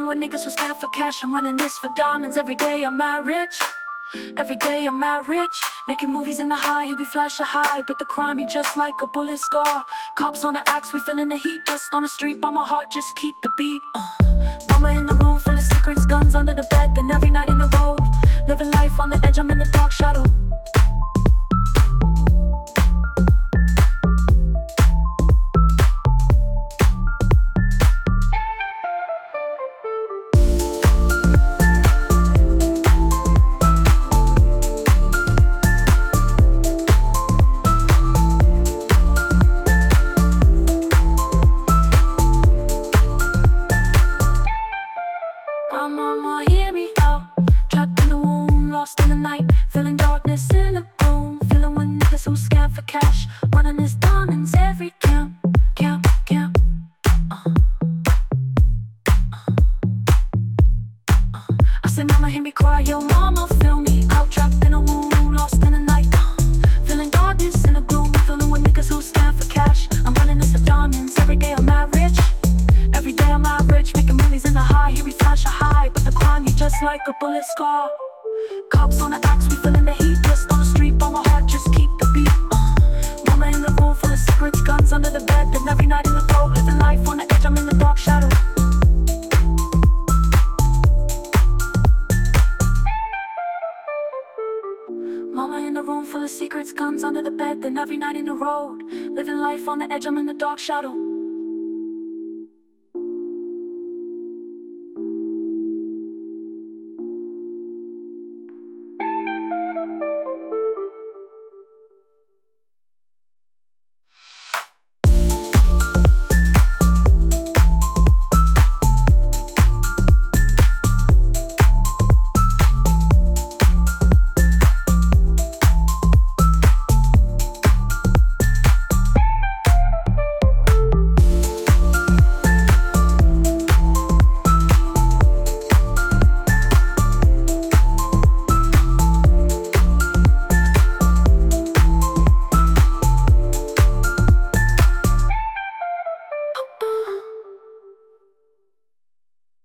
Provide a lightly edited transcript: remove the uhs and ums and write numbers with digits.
Filling with niggas who stand for cash. I'm running this for diamonds. Every day I'm mad rich. Every day I'm mad rich. Making movies in the high, you be flash a high, but the crime you just like a bullet scar. Cops on the axe, we feeling the heat. Dust on the street, by my heart, just keep the beat. Mama in the room full of secrets, guns under the bed, then every night in the road. Living life on the edge, I'm in the dark shadow. Mama, hear me out. Trapped in the womb, lost in the night. Feeling darkness in the room. Feeling with niggas who scam for cash. Running his diamonds every camp. I say, mama, hear me cry. Yo, mama, feel me out. Trapped in a womb, lost in the night. Feeling darkness in the gloom. Feeling with niggas who scam for cash. I'm running this for diamonds. Every day I'm mad rich. Every day I'm mad rich. Making movies in the high. Here we flash a high, but the crime you just like a bullet scar. Cops on the axe, we feeling the heat. Dust on the street, by my heart, just keep the beat. Mama in the room full of secrets, guns under the bed, and every night in the road. Living life on the edge, I'm in the dark shadow. Mama in the room full of secrets, guns under the bed, then every night in the road. Living life on the edge, I'm in the dark shadow.